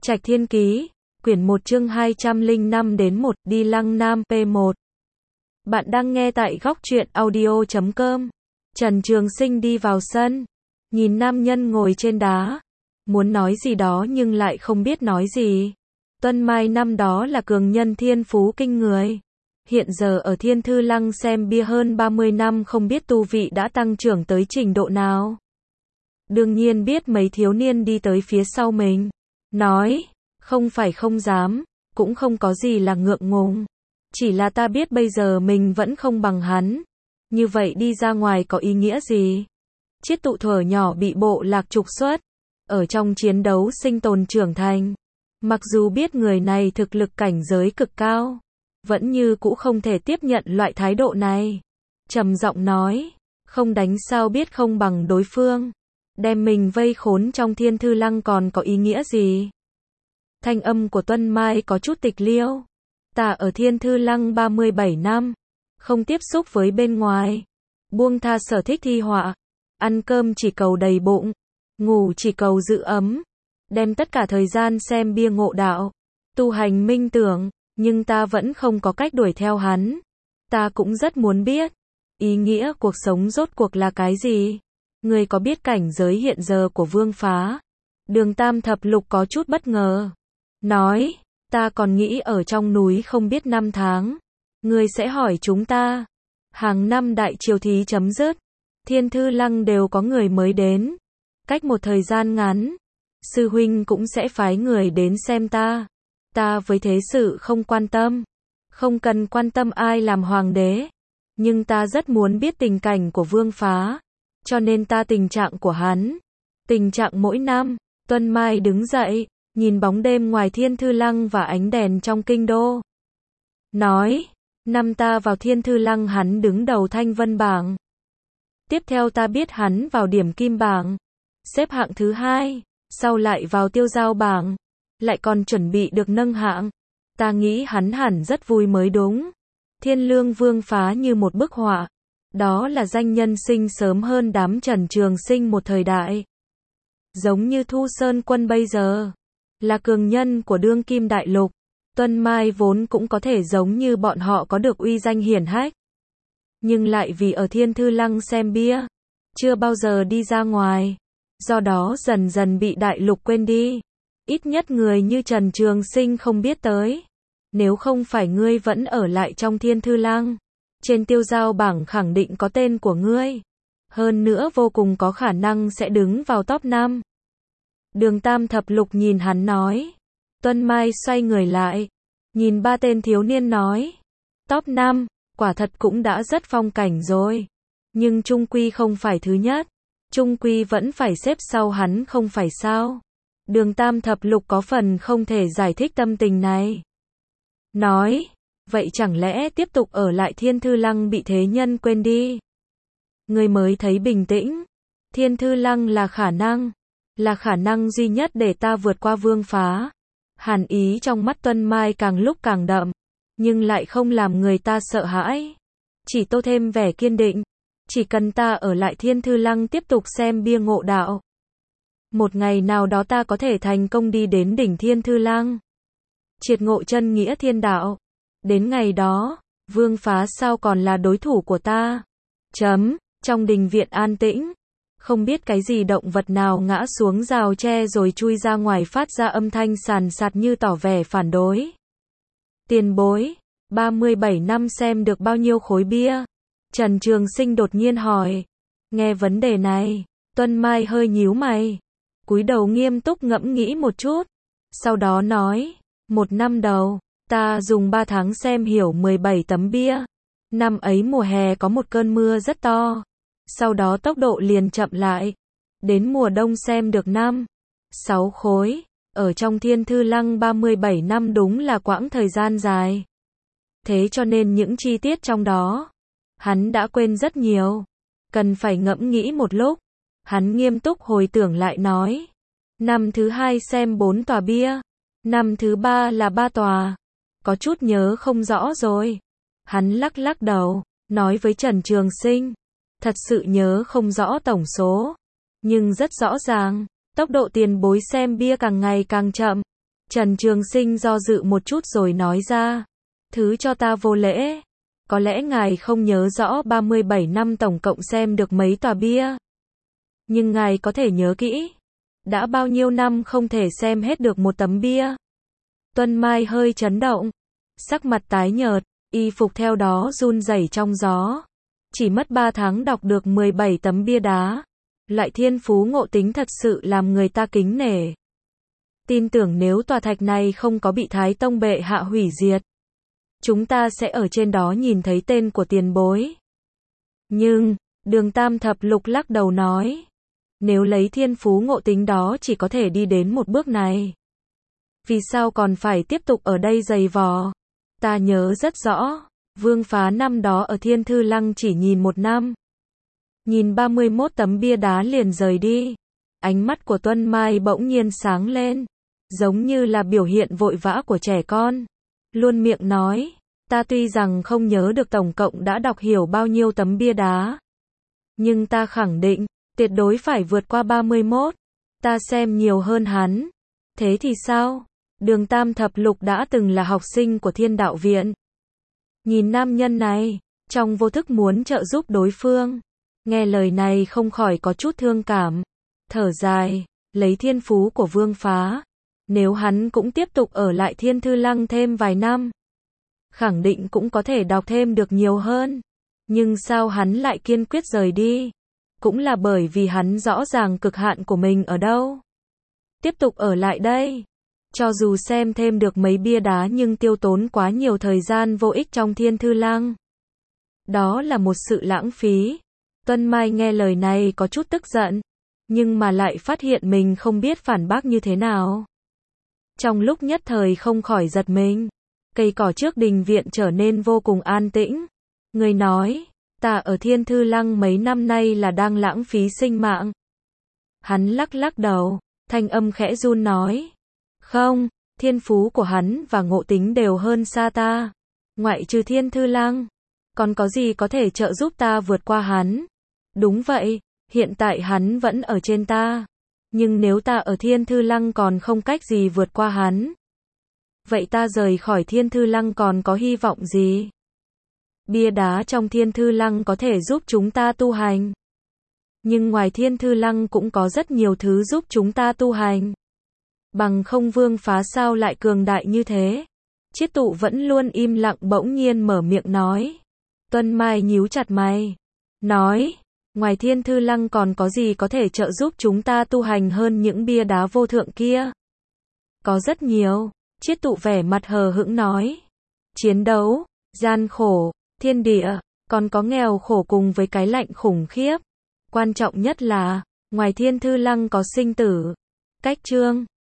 Trạch Thiên Ký, quyển 1 chương 205 đến 1, Đi Lăng Nam P1. Bạn đang nghe tại góc truyện audio.com. Trần Trường Sinh đi vào sân, nhìn nam nhân ngồi trên đá, muốn nói gì đó nhưng lại không biết nói gì. Tuân Mai năm đó là cường nhân thiên phú kinh người. Hiện giờ ở Thiên Thư Lăng xem bia hơn 30 năm, không biết tu vị đã tăng trưởng tới trình độ nào. Đương nhiên biết mấy thiếu niên đi tới phía sau mình, nói, không phải không dám, cũng không có gì là ngượng ngùng. Chỉ là ta biết bây giờ mình vẫn không bằng hắn. Như vậy đi ra ngoài có ý nghĩa gì? Chiết tụ thuở nhỏ bị bộ lạc trục xuất, ở trong chiến đấu sinh tồn trưởng thành. Mặc dù biết người này thực lực cảnh giới cực cao, vẫn như cũ không thể tiếp nhận loại thái độ này. Trầm giọng nói, không đánh sao biết không bằng đối phương. Đem mình vây khốn trong Thiên Thư Lăng còn có ý nghĩa gì? Thanh âm của Tuân Mai có chút tịch liêu. Ta ở Thiên Thư Lăng 37 năm, không tiếp xúc với bên ngoài, buông tha sở thích thi họa, ăn cơm chỉ cầu đầy bụng, ngủ chỉ cầu giữ ấm, đem tất cả thời gian xem bia ngộ đạo, tu hành minh tưởng, nhưng ta vẫn không có cách đuổi theo hắn. Ta cũng rất muốn biết, ý nghĩa cuộc sống rốt cuộc là cái gì? Người có biết cảnh giới hiện giờ của Vương Phá? Đường Tam Thập Lục có chút bất ngờ, nói, ta còn nghĩ ở trong núi không biết năm tháng. Ngươi sẽ hỏi chúng ta. Hàng năm đại triều thí chấm dứt, Thiên Thư Lăng đều có người mới đến. Cách một thời gian ngắn, sư huynh cũng sẽ phái người đến xem ta. Ta với thế sự không quan tâm, không cần quan tâm ai làm hoàng đế. Nhưng ta rất muốn biết tình cảnh của Vương Phá, cho nên ta tình trạng của hắn. Tình trạng mỗi năm. Tuân Mai đứng dậy, nhìn bóng đêm ngoài Thiên Thư Lăng và ánh đèn trong kinh đô. Nói, năm ta vào Thiên Thư Lăng hắn đứng đầu Thanh Vân bảng. Tiếp theo ta biết hắn vào Điểm Kim bảng, xếp hạng thứ 2, sau lại vào Tiêu Giao bảng, lại còn chuẩn bị được nâng hạng. Ta nghĩ hắn hẳn rất vui mới đúng. Thiên Lương Vương Phá như một bức họa. Đó là danh nhân sinh sớm hơn đám Trần Trường Sinh một thời đại. Giống như Thu Sơn Quân bây giờ, là cường nhân của đương kim đại lục. Tuân Mai vốn cũng có thể giống như bọn họ có được uy danh hiển hách. Nhưng lại vì ở Thiên Thư Lăng xem bia, chưa bao giờ đi ra ngoài. Do đó dần dần bị đại lục quên đi. Ít nhất người như Trần Trường Sinh không biết tới. Nếu không phải ngươi vẫn ở lại trong Thiên Thư Lăng, trên Tiêu Giao bảng khẳng định có tên của ngươi. Hơn nữa vô cùng có khả năng sẽ đứng vào top 5. Đường Tam Thập Lục nhìn hắn nói. Tuân Mai xoay người lại, nhìn ba tên thiếu niên nói. Top 5, quả thật cũng đã rất phong cảnh rồi. Nhưng chung quy không phải thứ nhất. Chung quy vẫn phải xếp sau hắn không phải sao? Đường Tam Thập Lục có phần không thể giải thích tâm tình này. Nói, vậy chẳng lẽ tiếp tục ở lại Thiên Thư Lăng bị thế nhân quên đi? Người mới thấy bình tĩnh. Thiên Thư Lăng là khả năng duy nhất để ta vượt qua Vương Phá. Hàn ý trong mắt Tuân Mai càng lúc càng đậm, nhưng lại không làm người ta sợ hãi. Chỉ tô thêm vẻ kiên định. Chỉ cần ta ở lại Thiên Thư Lăng tiếp tục xem bia ngộ đạo, một ngày nào đó ta có thể thành công đi đến đỉnh Thiên Thư Lăng, triệt ngộ chân nghĩa thiên đạo. Đến ngày đó, Vương Phá sao còn là đối thủ của ta? Trong đình viện an tĩnh, không biết cái gì động vật nào ngã xuống rào tre rồi chui ra ngoài phát ra âm thanh sàn sạt như tỏ vẻ phản đối. Tiền bối, 37 năm xem được bao nhiêu khối bia? Trần Trường Sinh đột nhiên hỏi. Nghe vấn đề này, Tuân Mai hơi nhíu mày, cúi đầu nghiêm túc ngẫm nghĩ một chút, sau đó nói, một năm đầu, ta dùng 3 tháng xem hiểu 17 tấm bia. Năm ấy mùa hè có một cơn mưa rất to, sau đó tốc độ liền chậm lại. Đến mùa đông xem được 5, 6 khối. Ở trong Thiên Thư Lăng 37 năm đúng là quãng thời gian dài. Thế cho nên những chi tiết trong đó, hắn đã quên rất nhiều. Cần phải ngẫm nghĩ một lúc. Hắn nghiêm túc hồi tưởng lại nói. Năm thứ 2 xem 4 tòa bia. Năm thứ 3 là 3 tòa. Có chút nhớ không rõ rồi. Hắn lắc lắc đầu, nói với Trần Trường Sinh. Thật sự nhớ không rõ tổng số. Nhưng rất rõ ràng, tốc độ tiền bối xem bia càng ngày càng chậm. Trần Trường Sinh do dự một chút rồi nói ra. Thứ cho ta vô lễ. Có lẽ ngài không nhớ rõ 37 năm tổng cộng xem được mấy tòa bia. Nhưng ngài có thể nhớ kỹ. Đã bao nhiêu năm không thể xem hết được một tấm bia. Tuân Mai hơi chấn động. Sắc mặt tái nhợt, y phục theo đó run rẩy trong gió. Chỉ mất 3 tháng đọc được 17 tấm bia đá. Loại thiên phú ngộ tính thật sự làm người ta kính nể. Tin tưởng nếu tòa thạch này không có bị Thái Tông bệ hạ hủy diệt, chúng ta sẽ ở trên đó nhìn thấy tên của tiền bối. Nhưng, Đường Tam Thập Lục lắc đầu nói, nếu lấy thiên phú ngộ tính đó chỉ có thể đi đến một bước này. Vì sao còn phải tiếp tục ở đây giày vò? Ta nhớ rất rõ, Vương Phá năm đó ở Thiên Thư Lăng chỉ nhìn 1 năm. Nhìn 31 tấm bia đá liền rời đi. Ánh mắt của Tuân Mai bỗng nhiên sáng lên, giống như là biểu hiện vội vã của trẻ con. Luôn miệng nói, ta tuy rằng không nhớ được tổng cộng đã đọc hiểu bao nhiêu tấm bia đá. Nhưng ta khẳng định, tuyệt đối phải vượt qua 31. Ta xem nhiều hơn hắn. Thế thì sao? Đường Tam Thập Lục đã từng là học sinh của Thiên Đạo Viện. Nhìn nam nhân này, trong vô thức muốn trợ giúp đối phương. Nghe lời này không khỏi có chút thương cảm. Thở dài, lấy thiên phú của Vương Phá. Nếu hắn cũng tiếp tục ở lại Thiên Thư Lăng thêm vài năm, khẳng định cũng có thể đọc thêm được nhiều hơn. Nhưng sao hắn lại kiên quyết rời đi? Cũng là bởi vì hắn rõ ràng cực hạn của mình ở đâu. Tiếp tục ở lại đây. Cho dù xem thêm được mấy bia đá nhưng tiêu tốn quá nhiều thời gian vô ích trong Thiên Thư Lăng. Đó là một sự lãng phí. Tuân Mai nghe lời này có chút tức giận, nhưng mà lại phát hiện mình không biết phản bác như thế nào. Trong lúc nhất thời không khỏi giật mình, cây cỏ trước đình viện trở nên vô cùng an tĩnh. Người nói, ta ở Thiên Thư Lăng mấy năm nay là đang lãng phí sinh mạng. Hắn lắc lắc đầu, thanh âm khẽ run nói, không, thiên phú của hắn và ngộ tính đều hơn xa ta. Ngoại trừ Thiên Thư Lăng, còn có gì có thể trợ giúp ta vượt qua hắn? Đúng vậy, hiện tại hắn vẫn ở trên ta. Nhưng nếu ta ở Thiên Thư Lăng còn không cách gì vượt qua hắn, vậy ta rời khỏi Thiên Thư Lăng còn có hy vọng gì? Bia đá trong Thiên Thư Lăng có thể giúp chúng ta tu hành. Nhưng ngoài Thiên Thư Lăng cũng có rất nhiều thứ giúp chúng ta tu hành. Bằng không Vương Phá sao lại cường đại như thế? Chiết Tụ vẫn luôn im lặng bỗng nhiên mở miệng nói. Tuân Mai nhíu chặt mày, nói, ngoài Thiên Thư Lăng còn có gì có thể trợ giúp chúng ta tu hành hơn những bia đá vô thượng kia? Có rất nhiều. Chiết Tụ vẻ mặt hờ hững nói. Chiến đấu, gian khổ, thiên địa, còn có nghèo khổ cùng với cái lạnh khủng khiếp. Quan trọng nhất là, ngoài Thiên Thư Lăng có sinh tử. Cách chương